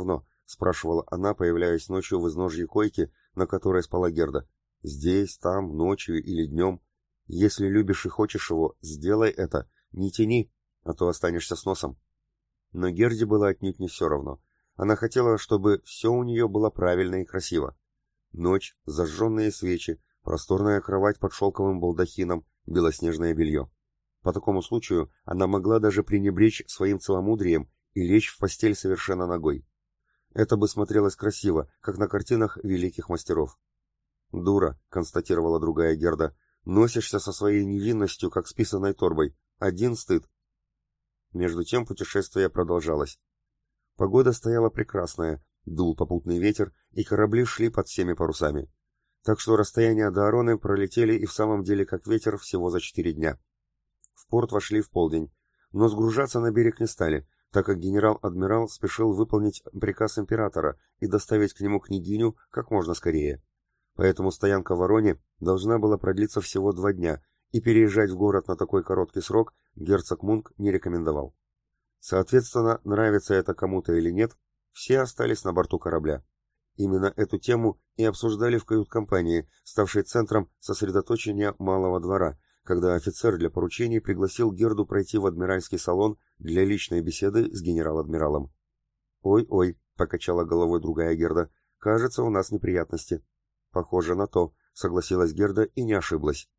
S1: спрашивала она, появляясь ночью в изножье койки, на которой спала Герда. «Здесь, там, ночью или днем. Если любишь и хочешь его, сделай это, не тяни, а то останешься с носом». Но Герде было отнюдь не все равно. Она хотела, чтобы все у нее было правильно и красиво. Ночь, зажженные свечи, просторная кровать под шелковым балдахином, белоснежное белье. По такому случаю она могла даже пренебречь своим целомудрием и лечь в постель совершенно нагой. Это бы смотрелось красиво, как на картинах великих мастеров. «Дура», — констатировала другая Герда, — «носишься со своей невинностью, как с писаной торбой. Один стыд». Между тем путешествие продолжалось. Погода стояла прекрасная, дул попутный ветер, и корабли шли под всеми парусами. Так что расстояния до Ароны пролетели и в самом деле как ветер всего за четыре дня. В порт вошли в полдень, но сгружаться на берег не стали, так как генерал-адмирал спешил выполнить приказ императора и доставить к нему княгиню как можно скорее. Поэтому стоянка в Ароне должна была продлиться всего два дня, и переезжать в город на такой короткий срок герцог Мунк не рекомендовал. Соответственно, нравится это кому-то или нет, все остались на борту корабля. Именно эту тему и обсуждали в кают-компании, ставшей центром сосредоточения малого двора, когда офицер для поручений пригласил Герду пройти в адмиральский салон для личной беседы с генерал-адмиралом. «Ой-ой», — покачала головой другая Герда, — «кажется, у нас неприятности». «Похоже на то», — согласилась Герда и не ошиблась.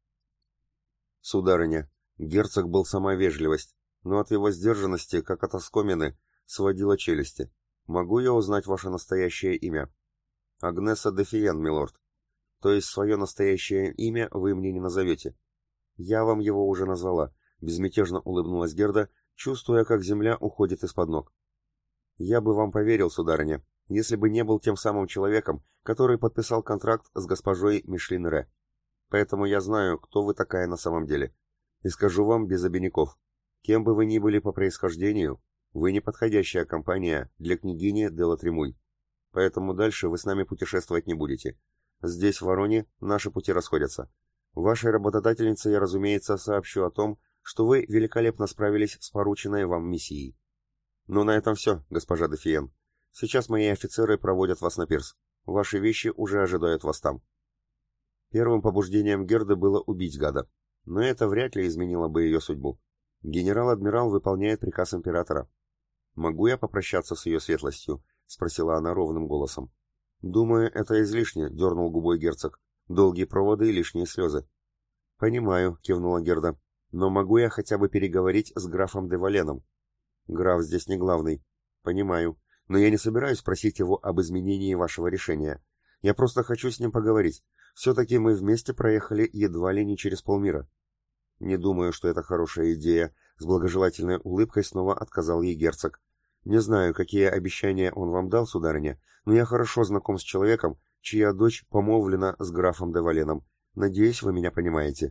S1: «Сударыня, герцог был сама вежливость, но от его сдержанности, как от оскомины, сводила челюсти. Могу я узнать ваше настоящее имя?» «Агнеса де Фиен, милорд. То есть свое настоящее имя вы мне не назовете?» «Я вам его уже назвала», — безмятежно улыбнулась Герда, чувствуя, как земля уходит из-под ног. «Я бы вам поверил, сударыня, если бы не был тем самым человеком, который подписал контракт с госпожой Мишлин Ре. Поэтому я знаю, кто вы такая на самом деле. И скажу вам без обиняков. Кем бы вы ни были по происхождению, вы неподходящая компания для княгини де Латремуй. Поэтому дальше вы с нами путешествовать не будете. Здесь, в Вороне, наши пути расходятся. Вашей работодательнице я, разумеется, сообщу о том, что вы великолепно справились с порученной вам миссией. Но на этом все, госпожа де Фиен. Сейчас мои офицеры проводят вас на пирс. Ваши вещи уже ожидают вас там». Первым побуждением Герды было убить гада, но это вряд ли изменило бы ее судьбу. Генерал-адмирал выполняет приказ императора. «Могу я попрощаться с ее светлостью?» — спросила она ровным голосом. «Думаю, это излишне», — дернул губой герцог. «Долгие проводы и лишние слезы». «Понимаю», — кивнула Герда. «Но могу я хотя бы переговорить с графом де Валеном?» «Граф здесь не главный». «Понимаю. Но я не собираюсь просить его об изменении вашего решения. Я просто хочу с ним поговорить. Все-таки мы вместе проехали едва ли не через полмира». «Не думаю, что это хорошая идея», — с благожелательной улыбкой снова отказал ей герцог. «Не знаю, какие обещания он вам дал, сударыня, но я хорошо знаком с человеком, чья дочь помолвлена с графом де Валеном. Надеюсь, вы меня понимаете».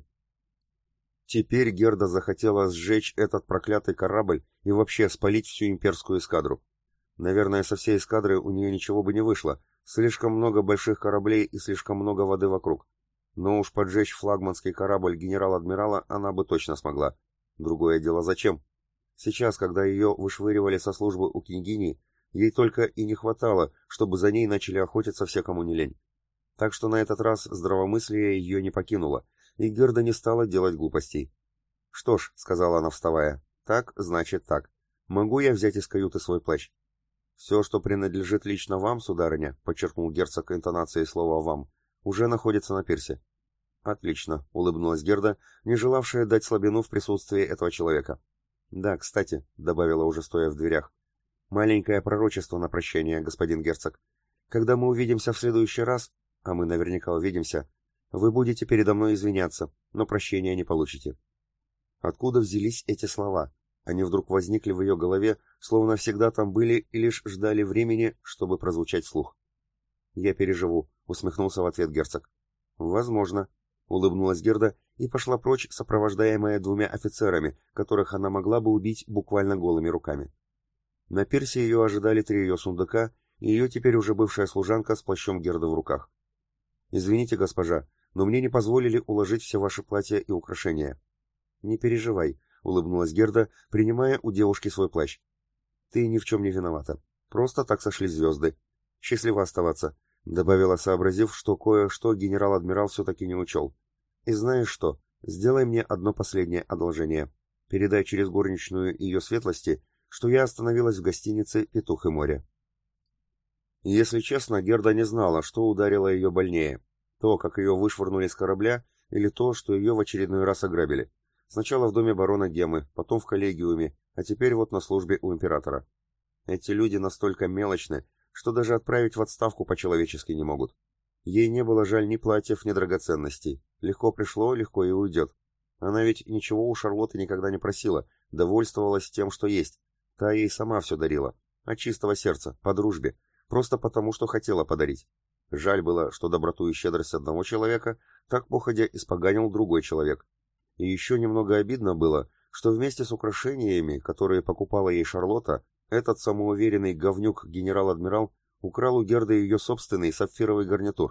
S1: Теперь Герда захотела сжечь этот проклятый корабль и вообще спалить всю имперскую эскадру. Наверное, со всей эскадры у нее ничего бы не вышло, слишком много больших кораблей и слишком много воды вокруг. Но уж поджечь флагманский корабль генерал-адмирала она бы точно смогла. Другое дело зачем? Сейчас, когда ее вышвыривали со службы у княгини, ей только и не хватало, чтобы за ней начали охотиться все, кому не лень. Так что на этот раз здравомыслие ее не покинуло, и Герда не стала делать глупостей. «Что ж», — сказала она, вставая, — «так, значит так. Могу я взять из каюты свой плащ?» «Все, что принадлежит лично вам, сударыня», — подчеркнул герцог интонацией слова «вам», — уже находится на пирсе. «Отлично», — улыбнулась Герда, не желавшая дать слабину в присутствии этого человека. «Да, кстати», — добавила уже стоя в дверях, — «маленькое пророчество на прощание, господин герцог. Когда мы увидимся в следующий раз, а мы наверняка увидимся, вы будете передо мной извиняться, но прощения не получите». Откуда взялись эти слова? Они вдруг возникли в ее голове, словно всегда там были и лишь ждали времени, чтобы прозвучать вслух. «Я переживу», — усмехнулся в ответ герцог. «Возможно», — улыбнулась Герда и пошла прочь, сопровождаемая двумя офицерами, которых она могла бы убить буквально голыми руками. На пирсе ее ожидали три ее сундука и ее теперь уже бывшая служанка с плащом Герды в руках. «Извините, госпожа, но мне не позволили уложить все ваши платья и украшения». «Не переживай», — улыбнулась Герда, принимая у девушки свой плащ. «Ты ни в чем не виновата. Просто так сошли звезды. Счастливо оставаться», — добавила, сообразив, что кое-что генерал-адмирал все-таки не учел. «И знаешь что? Сделай мне одно последнее одолжение. Передай через горничную ее светлости, что я остановилась в гостинице «Петух и море». Если честно, Герда не знала, что ударило ее больнее. То, как ее вышвырнули с корабля, или то, что ее в очередной раз ограбили. Сначала в доме барона Гемы, потом в коллегиуме, а теперь вот на службе у императора. Эти люди настолько мелочны, что даже отправить в отставку по-человечески не могут. Ей не было жаль ни платьев, ни драгоценностей. Легко пришло, легко и уйдет. Она ведь ничего у Шарлотты никогда не просила, довольствовалась тем, что есть. Та ей сама все дарила. От чистого сердца, по дружбе. Просто потому, что хотела подарить. Жаль было, что доброту и щедрость одного человека так походя испоганил другой человек. И еще немного обидно было, что вместе с украшениями, которые покупала ей Шарлотта, этот самоуверенный говнюк генерал-адмирал украл у Герды ее собственный сапфировый гарнитур.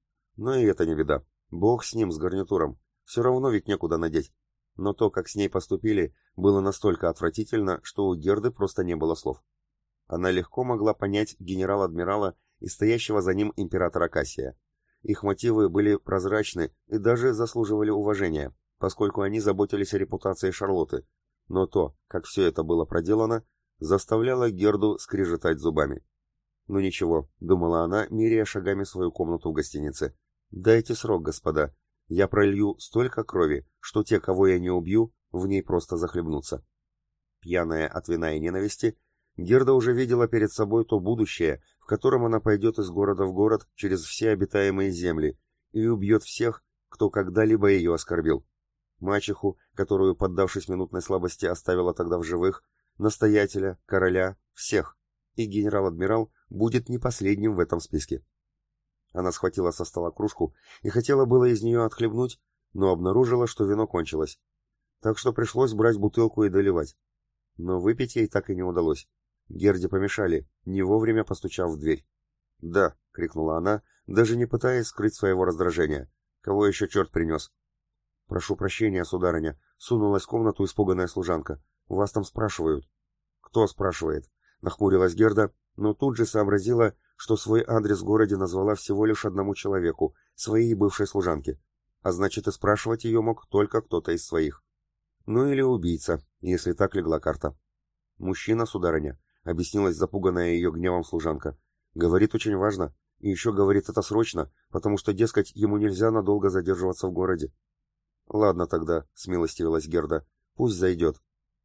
S1: Но и это не беда. Бог с ним, с гарнитуром. Все равно ведь некуда надеть. Но то, как с ней поступили, было настолько отвратительно, что у Герды просто не было слов. Она легко могла понять генерал-адмирала и стоящего за ним императора Кассия. Их мотивы были прозрачны и даже заслуживали уважения, поскольку они заботились о репутации Шарлотты. Но то, как все это было проделано, заставляло Герду скрежетать зубами. «Ну ничего», — думала она, меряя шагами свою комнату в гостинице. «Дайте срок, господа. Я пролью столько крови, что те, кого я не убью, в ней просто захлебнутся». Пьяная от вина и ненависти, Герда уже видела перед собой то будущее, в котором она пойдет из города в город через все обитаемые земли и убьет всех, кто когда-либо ее оскорбил. Мачеху, которую, поддавшись минутной слабости, оставила тогда в живых, настоятеля, короля, всех. И генерал-адмирал будет не последним в этом списке. Она схватила со стола кружку и хотела было из нее отхлебнуть, но обнаружила, что вино кончилось. Так что пришлось брать бутылку и доливать. Но выпить ей так и не удалось. Герде помешали, не вовремя постучав в дверь. «Да!» — крикнула она, даже не пытаясь скрыть своего раздражения. «Кого еще черт принес?» «Прошу прощения, сударыня», — сунулась в комнату испуганная служанка. «Вас там спрашивают». «Кто спрашивает?» — нахмурилась Герда, но тут же сообразила, что свой адрес в городе назвала всего лишь одному человеку, своей бывшей служанке. А значит, и спрашивать ее мог только кто-то из своих. Ну или убийца, если так легла карта. «Мужчина, сударыня», — объяснилась запуганная ее гневом служанка. «Говорит очень важно, и еще говорит это срочно, потому что, дескать, ему нельзя надолго задерживаться в городе». «Ладно тогда», — смилостивилась Герда, — «пусть зайдет».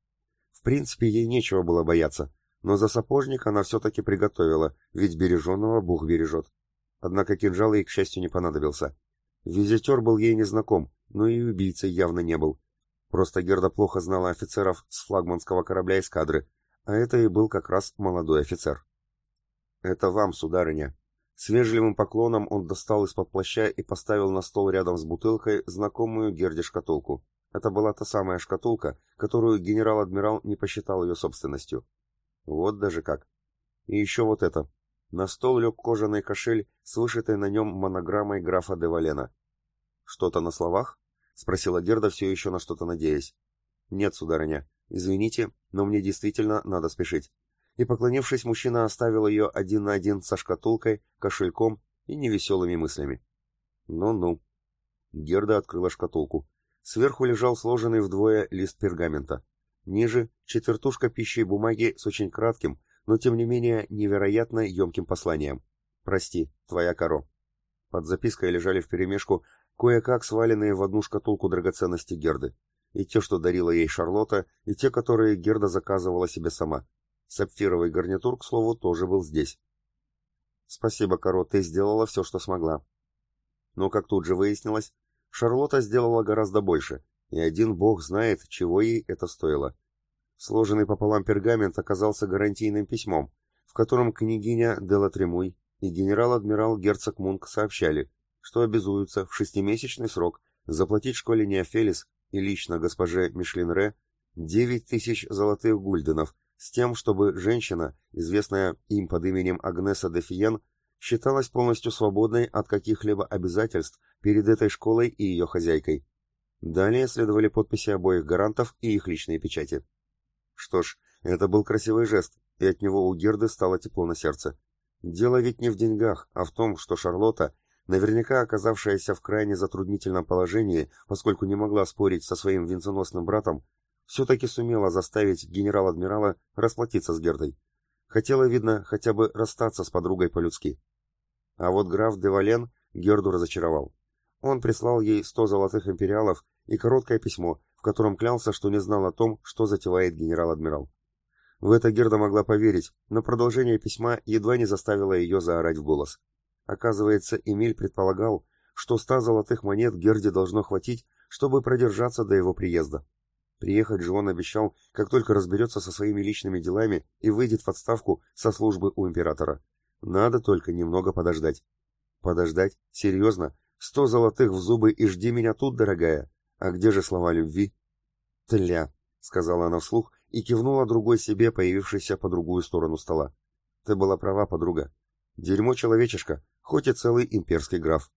S1: В принципе, ей нечего было бояться, но за сапожник она все-таки приготовила, ведь береженного Бог бережет. Однако кинжал ей, к счастью, не понадобился. Визитер был ей незнаком, но и убийцей явно не был. Просто Герда плохо знала офицеров с флагманского корабля эскадры, а это и был как раз молодой офицер. «Это вам, сударыня». С вежливым поклоном он достал из-под плаща и поставил на стол рядом с бутылкой знакомую Герде шкатулку. Это была та самая шкатулка, которую генерал-адмирал не посчитал ее собственностью. Вот даже как. И еще вот это. На стол лег кожаный кошель с вышитой на нем монограммой графа де Валена. «Что-то на словах?» — спросила Герда, все еще на что-то надеясь. «Нет, сударыня, извините, но мне действительно надо спешить». И, поклонившись, мужчина оставил ее один на один со шкатулкой, кошельком и невеселыми мыслями. «Ну-ну». Герда открыла шкатулку. Сверху лежал сложенный вдвое лист пергамента. Ниже — четвертушка пищи и бумаги с очень кратким, но тем не менее невероятно емким посланием. «Прости, твоя коро». Под запиской лежали вперемешку кое-как сваленные в одну шкатулку драгоценности Герды. И те, что дарила ей Шарлотта, и те, которые Герда заказывала себе сама. Сапфировый гарнитур, к слову, тоже был здесь. «Спасибо, коро, ты сделала все, что смогла». Но, как тут же выяснилось, Шарлотта сделала гораздо больше, и один бог знает, чего ей это стоило. Сложенный пополам пергамент оказался гарантийным письмом, в котором княгиня Делла Тремуй и генерал-адмирал герцог Мунк сообщали, что обязуются в шестимесячный срок заплатить школе Неофелис и лично госпоже Мишлин-Ре девять тысяч золотых гульденов с тем, чтобы женщина, известная им под именем Агнеса де Фиен, считалась полностью свободной от каких-либо обязательств перед этой школой и ее хозяйкой. Далее следовали подписи обоих гарантов и их личные печати. Что ж, это был красивый жест, и от него у Герды стало тепло на сердце. Дело ведь не в деньгах, а в том, что Шарлотта, наверняка оказавшаяся в крайне затруднительном положении, поскольку не могла спорить со своим венценосным братом, все-таки сумела заставить генерал-адмирала расплатиться с Гердой. Хотела, видно, хотя бы расстаться с подругой по-людски. А вот граф де Вален Герду разочаровал. Он прислал ей сто золотых империалов и короткое письмо, в котором клялся, что не знал о том, что затевает генерал-адмирал. В это Герда могла поверить, но продолжение письма едва не заставило ее заорать в голос. Оказывается, Эмиль предполагал, что ста золотых монет Герде должно хватить, чтобы продержаться до его приезда. Приехать же он обещал, как только разберется со своими личными делами и выйдет в отставку со службы у императора. Надо только немного подождать. Подождать? Серьезно? Сто золотых в зубы и жди меня тут, дорогая. А где же слова любви? Тля, сказала она вслух и кивнула другой себе, появившейся по другую сторону стола. Ты была права, подруга. Дерьмо человечишка, хоть и целый имперский граф.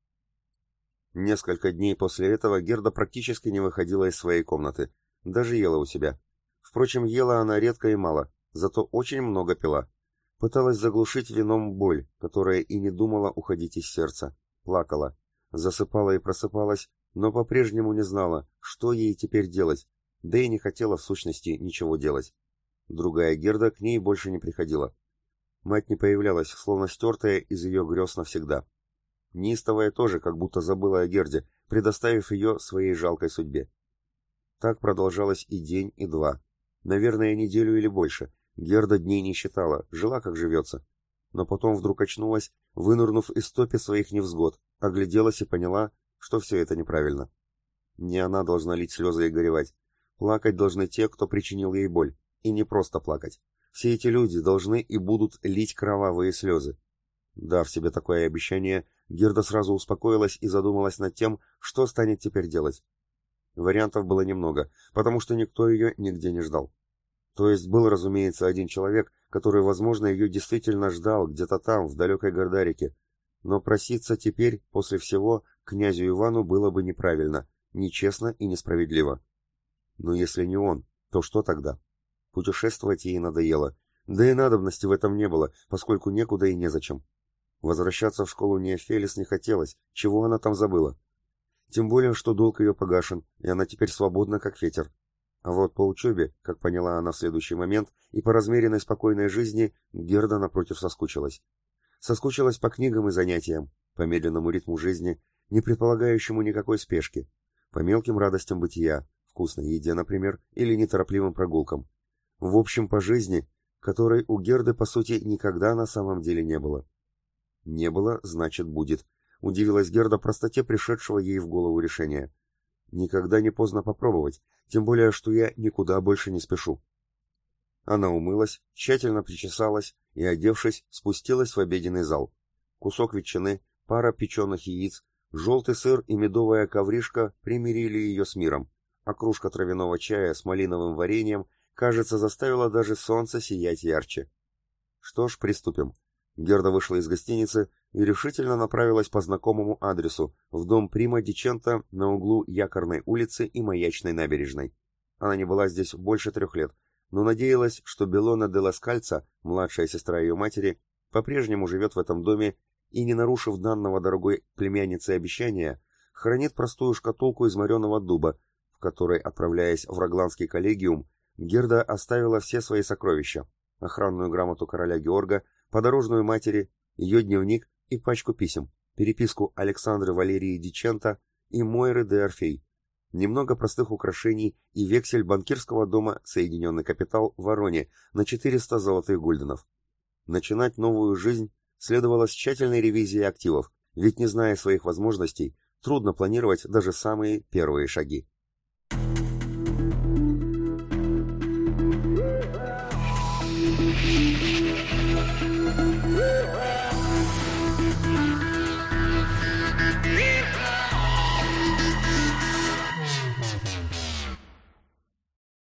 S1: Несколько дней после этого Герда практически не выходила из своей комнаты, даже ела у себя. Впрочем, ела она редко и мало, зато очень много пила. Пыталась заглушить вином боль, которая и не думала уходить из сердца. Плакала, засыпала и просыпалась, но по-прежнему не знала, что ей теперь делать, да и не хотела в сущности ничего делать. Другая Герда к ней больше не приходила. Мать не появлялась, словно стертая из ее грез навсегда. Неистовая тоже как будто забыла о Герде, предоставив ее своей жалкой судьбе. Так продолжалось и день, и два. Наверное, неделю или больше. Герда дней не считала, жила как живется. Но потом вдруг очнулась, вынырнув из топи своих невзгод, огляделась и поняла, что все это неправильно. Не она должна лить слезы и горевать. Плакать должны те, кто причинил ей боль. И не просто плакать. Все эти люди должны и будут лить кровавые слезы. Дав себе такое обещание, Герда сразу успокоилась и задумалась над тем, что станет теперь делать. Вариантов было немного, потому что никто ее нигде не ждал. То есть был, разумеется, один человек, который, возможно, ее действительно ждал где-то там, в далекой Гордарике. Но проситься теперь, после всего, к князю Ивану было бы неправильно, нечестно и несправедливо. Но если не он, то что тогда? Путешествовать ей надоело, да и надобности в этом не было, поскольку некуда и незачем. Возвращаться в школу Неофелис не хотелось, чего она там забыла. Тем более, что долг ее погашен, и она теперь свободна, как ветер. А вот по учебе, как поняла она в следующий момент, и по размеренной спокойной жизни, Герда напротив соскучилась. Соскучилась по книгам и занятиям, по медленному ритму жизни, не предполагающему никакой спешки, по мелким радостям бытия, вкусной еде, например, или неторопливым прогулкам. В общем, по жизни, которой у Герды, по сути, никогда на самом деле не было. Не было, значит, будет. Удивилась Герда простоте пришедшего ей в голову решения. Никогда не поздно попробовать, тем более, что я никуда больше не спешу. Она умылась, тщательно причесалась и, одевшись, спустилась в обеденный зал. Кусок ветчины, пара печеных яиц, желтый сыр и медовая ковришка примирили ее с миром, а кружка травяного чая с малиновым вареньем, кажется, заставила даже солнце сиять ярче. Что ж, приступим. Герда вышла из гостиницы и решительно направилась по знакомому адресу, в дом Прима Диченто на углу Якорной улицы и Маячной набережной. Она не была здесь больше трех лет, но надеялась, что Беллона де ла Скальца, младшая сестра ее матери, по-прежнему живет в этом доме и, не нарушив данного дорогой племяннице обещания, хранит простую шкатулку из мореного дуба, в которой, отправляясь в Рогландский коллегиум, Герда оставила все свои сокровища: охранную грамоту короля Георга, подорожную матери, ее дневник и пачку писем, переписку Александры Валерии Диченто и Мойры де Орфей, немного простых украшений и вексель банкирского дома «Соединенный капитал» в Вороне на четыреста золотых гульденов. Начинать новую жизнь следовало с тщательной ревизией активов, ведь, не зная своих возможностей, трудно планировать даже самые первые шаги.